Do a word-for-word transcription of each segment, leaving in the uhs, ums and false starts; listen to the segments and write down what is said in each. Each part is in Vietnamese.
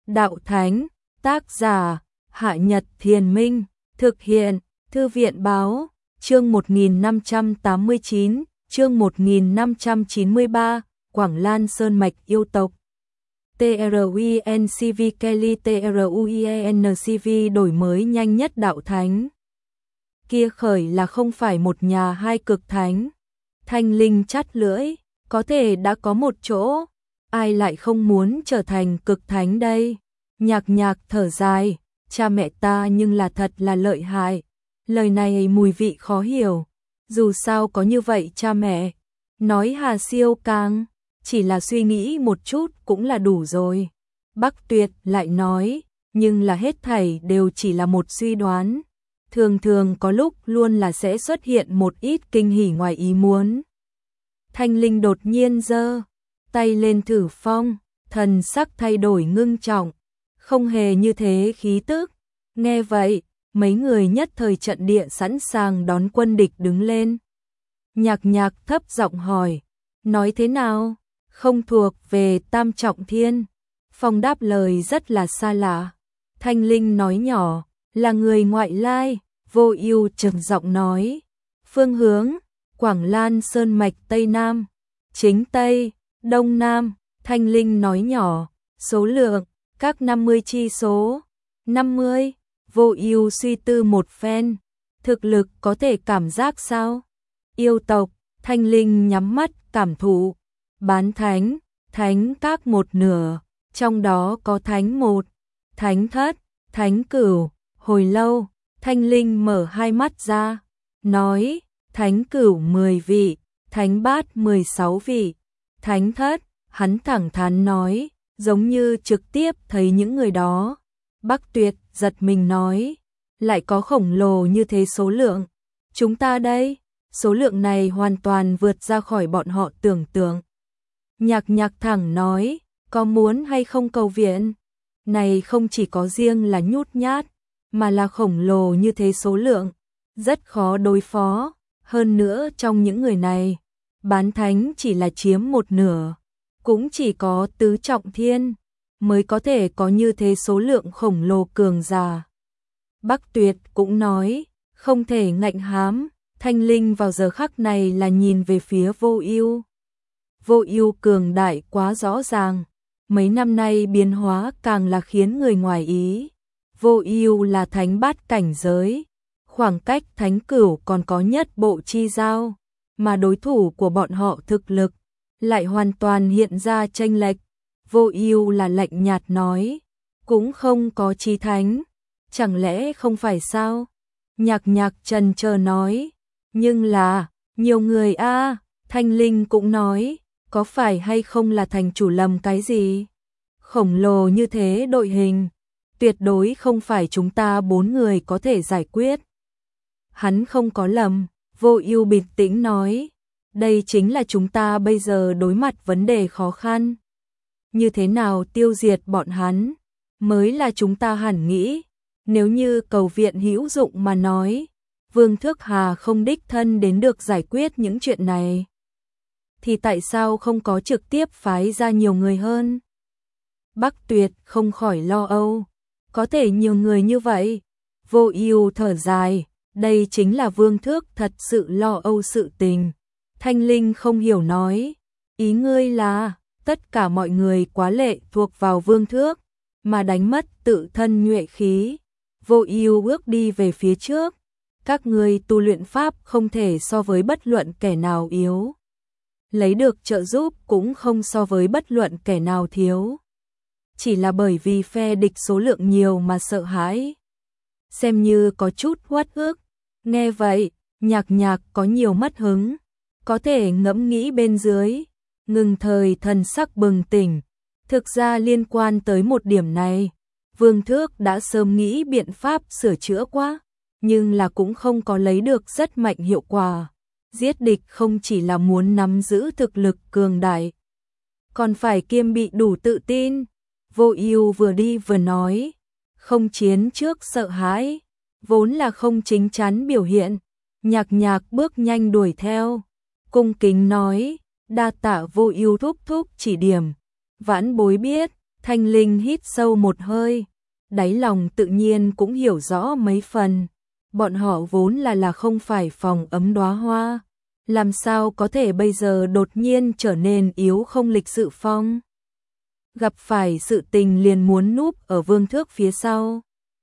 đạo thánh, tác giả, Hạ Nhật Thiền Minh, thực hiện, Thư viện báo, chương một nghìn năm trăm tám mươi chín, chương một nghìn năm trăm chín mươi ba, Quảng Lan Sơn Mạch yêu tộc. TRUINCV Kelly TRUINCV đổi mới nhanh nhất đạo thánh. Kia khởi là không phải một nhà hai cực thánh. Thanh Linh chắt lưỡi, có thể đã có một chỗ, ai lại không muốn trở thành cực thánh đây? Nhạc Nhạc thở dài, cha mẹ ta nhưng là thật là lợi hại. Lời này mùi vị khó hiểu, dù sao có như vậy cha mẹ. Nói Hà Siêu càng, chỉ là suy nghĩ một chút cũng là đủ rồi. Bắc Tuyệt lại nói, nhưng là hết thảy đều chỉ là một suy đoán. Thường thường có lúc luôn là sẽ xuất hiện một ít kinh hỉ ngoài ý muốn. Thanh Linh đột nhiên giơ tay lên thử phong, thần sắc thay đổi ngưng trọng, không hề như thế khí tức. Nghe vậy, mấy người nhất thời trận địa sẵn sàng đón quân địch đứng lên. Nhạc Nhạc thấp giọng hỏi, nói thế nào? Không thuộc về Tam Trọng Thiên. Phong đáp lời rất là xa lạ. Thanh Linh nói nhỏ, là người ngoại lai. Vô Ưu trầm giọng nói, phương hướng, Quảng Lan Sơn Mạch Tây Nam, chính Tây, Đông Nam. Thanh Linh nói nhỏ, số lượng, các năm mươi chi số, năm mươi. Vô Ưu suy tư một phen, thực lực có thể cảm giác sao? Yêu tộc, Thanh Linh nhắm mắt cảm thụ, bán thánh, thánh các một nửa, trong đó có thánh một, thánh thất, thánh cửu. Hồi lâu, Thanh Linh mở hai mắt ra, nói, thánh cửu mười vị, thánh bát mười sáu vị, thánh thất. Hắn thẳng thắn nói, giống như trực tiếp thấy những người đó. Bắc Tuyệt giật mình nói, lại có khổng lồ như thế số lượng. Chúng ta đây, số lượng này hoàn toàn vượt ra khỏi bọn họ tưởng tượng. Nhạc Nhạc thẳng nói, có muốn hay không cầu viện? Này không chỉ có riêng là nhút nhát, mà là khổng lồ như thế số lượng, rất khó đối phó. Hơn nữa trong những người này, bán thánh chỉ là chiếm một nửa, cũng chỉ có tứ trọng thiên mới có thể có như thế số lượng khổng lồ cường giả. Bắc Tuyệt cũng nói, không thể ngạnh hám. Thanh Linh vào giờ khắc này là nhìn về phía Vô Ưu. Vô Ưu cường đại quá rõ ràng, mấy năm nay biến hóa càng là khiến người ngoài ý. Vô Ưu là thánh bát cảnh giới, khoảng cách thánh cửu còn có nhất bộ chi giao, mà đối thủ của bọn họ thực lực lại hoàn toàn hiện ra chênh lệch. Vô Ưu là lạnh nhạt nói, cũng không có chí thánh, chẳng lẽ không phải sao? Nhạc Nhạc trần chờ nói, nhưng là, nhiều người a. À. Thanh Linh cũng nói, có phải hay không là thành chủ lầm cái gì? Khổng lồ như thế đội hình, tuyệt đối không phải chúng ta bốn người có thể giải quyết. Hắn không có lầm, Vô Ưu bình tĩnh nói, đây chính là chúng ta bây giờ đối mặt vấn đề khó khăn. Như thế nào tiêu diệt bọn hắn, mới là chúng ta hẳn nghĩ. Nếu như cầu viện hữu dụng mà nói, Vương Thước Hà không đích thân đến được giải quyết những chuyện này, thì tại sao không có trực tiếp phái ra nhiều người hơn? Bắc Tuyệt không khỏi lo âu, có thể nhiều người như vậy. Vô Ưu thở dài, đây chính là Vương Thước thật sự lo âu sự tình. Thanh Linh không hiểu nói, ý ngươi là tất cả mọi người quá lệ thuộc vào Vương Thước, mà đánh mất tự thân nhuệ khí. Vô Ưu bước đi về phía trước, các ngươi tu luyện pháp không thể so với bất luận kẻ nào yếu, lấy được trợ giúp cũng không so với bất luận kẻ nào thiếu, chỉ là bởi vì phe địch số lượng nhiều mà sợ hãi, xem như có chút uất ức. Nghe vậy, Nhạc Nhạc có nhiều mất hứng, có thể ngẫm nghĩ bên dưới, ngừng thời thần sắc bừng tỉnh. Thực ra liên quan tới một điểm này, Vương Thước đã sớm nghĩ biện pháp sửa chữa quá, nhưng là cũng không có lấy được rất mạnh hiệu quả. Giết địch không chỉ là muốn nắm giữ thực lực cường đại, còn phải kiêm bị đủ tự tin. Vô Ưu vừa đi vừa nói, không chiến trước sợ hãi, vốn là không chính chắn biểu hiện. Nhạc Nhạc bước nhanh đuổi theo, cung kính nói, đa tạ Vô Ưu thúc thúc chỉ điểm. Vãn bối biết. Thanh Linh hít sâu một hơi, đáy lòng tự nhiên cũng hiểu rõ mấy phần. Bọn họ vốn là là không phải phòng ấm đóa hoa, làm sao có thể bây giờ đột nhiên trở nên yếu không lịch sự phong. Gặp phải sự tình liền muốn núp ở Vương Thước phía sau.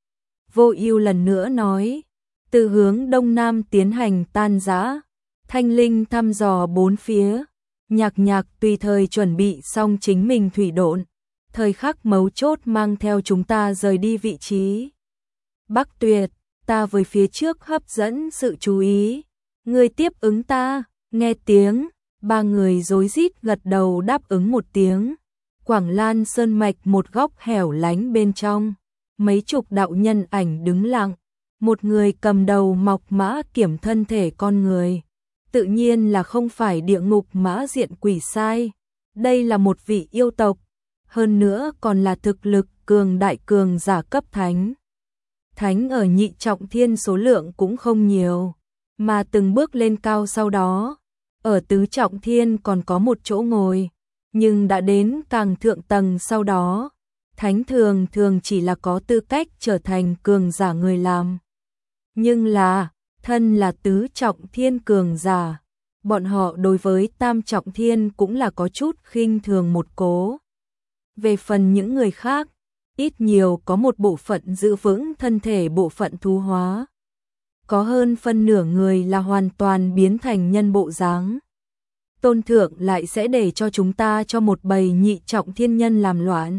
Vô Ưu lần nữa nói, từ hướng đông nam tiến hành tan rã. Thanh Linh thăm dò bốn phía, Nhạc Nhạc tùy thời chuẩn bị xong chính mình thủy độn, thời khắc mấu chốt mang theo chúng ta rời đi vị trí. Bắc Tuyệt, ta với phía trước hấp dẫn sự chú ý, người tiếp ứng ta. Nghe tiếng, ba người rối rít gật đầu đáp ứng một tiếng. Quảng Lan Sơn mạch một góc hẻo lánh bên trong, mấy chục đạo nhân ảnh đứng lặng, một người cầm đầu mọc mã kiểm thân thể con người. Tự nhiên là không phải địa ngục mã diện quỷ sai, đây là một vị yêu tộc, hơn nữa còn là thực lực cường đại cường giả cấp thánh. Thánh ở nhị trọng thiên số lượng cũng không nhiều, mà từng bước lên cao sau đó, ở tứ trọng thiên còn có một chỗ ngồi, nhưng đã đến càng thượng tầng sau đó, thánh thường thường chỉ là có tư cách trở thành cường giả người làm. Nhưng là, thân là tứ trọng thiên cường giả, bọn họ đối với tam trọng thiên cũng là có chút khinh thường một cố. Về phần những người khác, ít nhiều có một bộ phận giữ vững thân thể bộ phận thú hóa. Có hơn phân nửa người là hoàn toàn biến thành nhân bộ dáng. Tôn thượng lại sẽ để cho chúng ta cho một bầy nhị trọng thiên nhân làm loạn.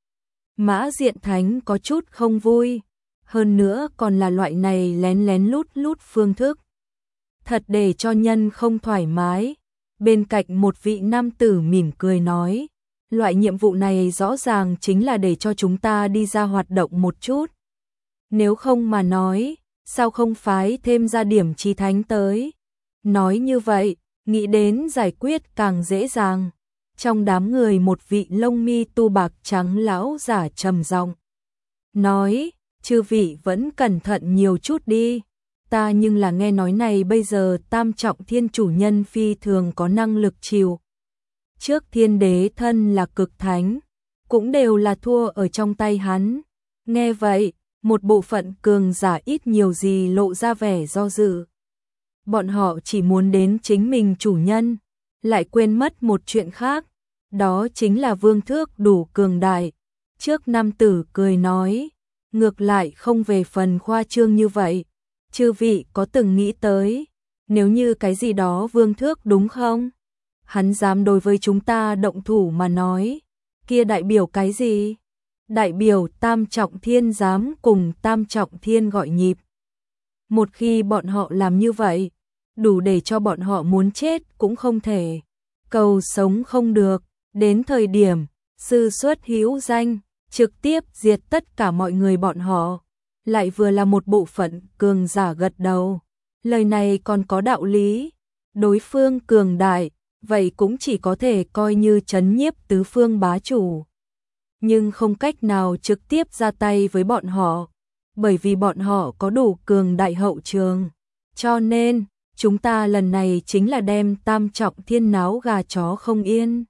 Mã Diện Thánh có chút không vui, hơn nữa còn là loại này lén lén lút lút phương thức. Thật để cho nhân không thoải mái. Bên cạnh một vị nam tử mỉm cười nói, loại nhiệm vụ này rõ ràng chính là để cho chúng ta đi ra hoạt động một chút. Nếu không mà nói, sao không phái thêm ra điểm chí thánh tới? Nói như vậy, nghĩ đến giải quyết càng dễ dàng. Trong đám người một vị lông mi tu bạc trắng lão giả trầm giọng nói, chư vị vẫn cẩn thận nhiều chút đi. Ta nhưng là nghe nói này bây giờ tam trọng thiên chủ nhân phi thường có năng lực chịu. Trước thiên đế thân là cực thánh, cũng đều là thua ở trong tay hắn. Nghe vậy, một bộ phận cường giả ít nhiều gì lộ ra vẻ do dự. Bọn họ chỉ muốn đến chính mình chủ nhân, lại quên mất một chuyện khác, đó chính là Vương Thước đủ cường đại. Trước nam tử cười nói, ngược lại không về phần khoa trương như vậy. Chư vị có từng nghĩ tới, nếu như cái gì đó Vương Thước đúng không? Hắn dám đối với chúng ta động thủ mà nói, kia đại biểu cái gì? Đại biểu tam trọng thiên dám cùng tam trọng thiên gọi nhịp. Một khi bọn họ làm như vậy, đủ để cho bọn họ muốn chết cũng không thể, cầu sống không được, đến thời điểm, sư xuất hữu danh, trực tiếp diệt tất cả mọi người bọn họ. Lại vừa là một bộ phận cường giả gật đầu, lời này còn có đạo lý, đối phương cường đại, vậy cũng chỉ có thể coi như trấn nhiếp tứ phương bá chủ. Nhưng không cách nào trực tiếp ra tay với bọn họ, bởi vì bọn họ có đủ cường đại hậu trường. Cho nên, chúng ta lần này chính là đem tam trọng thiên náo gà chó không yên.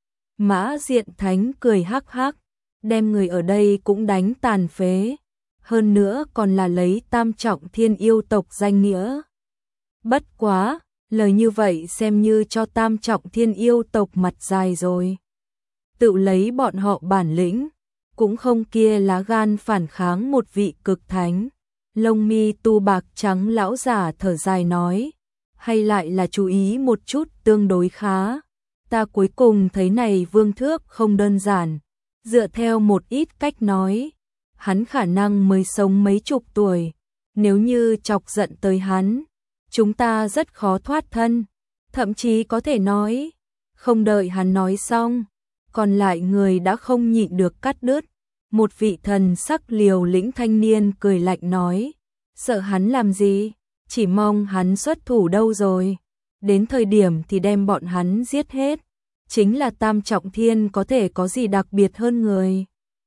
Mã Diện Thánh cười hắc hắc, đem người ở đây cũng đánh tàn phế. Hơn nữa còn là lấy tam trọng thiên yêu tộc danh nghĩa. Bất quá, lời như vậy xem như cho tam trọng thiên yêu tộc mặt dài rồi. Tự lấy bọn họ bản lĩnh, cũng không kia lá gan phản kháng một vị cực thánh. Lông mi tu bạc trắng lão giả thở dài nói, hay lại là chú ý một chút tương đối khá. Ta cuối cùng thấy này Vương Thước không đơn giản, dựa theo một ít cách nói. Hắn khả năng mới sống mấy chục tuổi, nếu như chọc giận tới hắn, chúng ta rất khó thoát thân, thậm chí có thể nói, không đợi hắn nói xong, còn lại người đã không nhịn được cắt đứt. Một vị thần sắc liều lĩnh thanh niên cười lạnh nói, sợ hắn làm gì, chỉ mong hắn xuất thủ đâu rồi, đến thời điểm thì đem bọn hắn giết hết, chính là tam trọng thiên có thể có gì đặc biệt hơn người.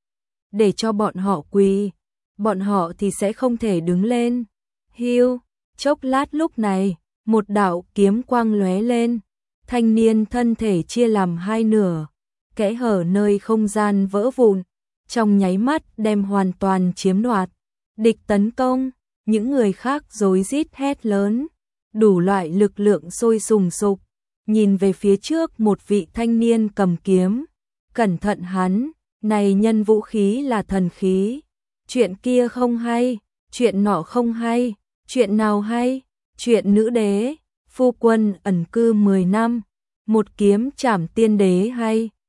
Để cho bọn họ quỳ, bọn họ thì sẽ không thể đứng lên. Hiu, chốc lát lúc này, một đạo kiếm quang lóe lên, thanh niên thân thể chia làm hai nửa, kẽ hở nơi không gian vỡ vụn, trong nháy mắt đem hoàn toàn chiếm đoạt. Địch tấn công, những người khác rối rít hét lớn, đủ loại lực lượng sôi sùng sục, nhìn về phía trước một vị thanh niên cầm kiếm, cẩn thận hắn, này nhân vũ khí là thần khí, chuyện kia không hay, chuyện nọ không hay, chuyện nào hay, chuyện nữ đế, phu quân ẩn cư mười năm, một kiếm trảm tiên đế hay.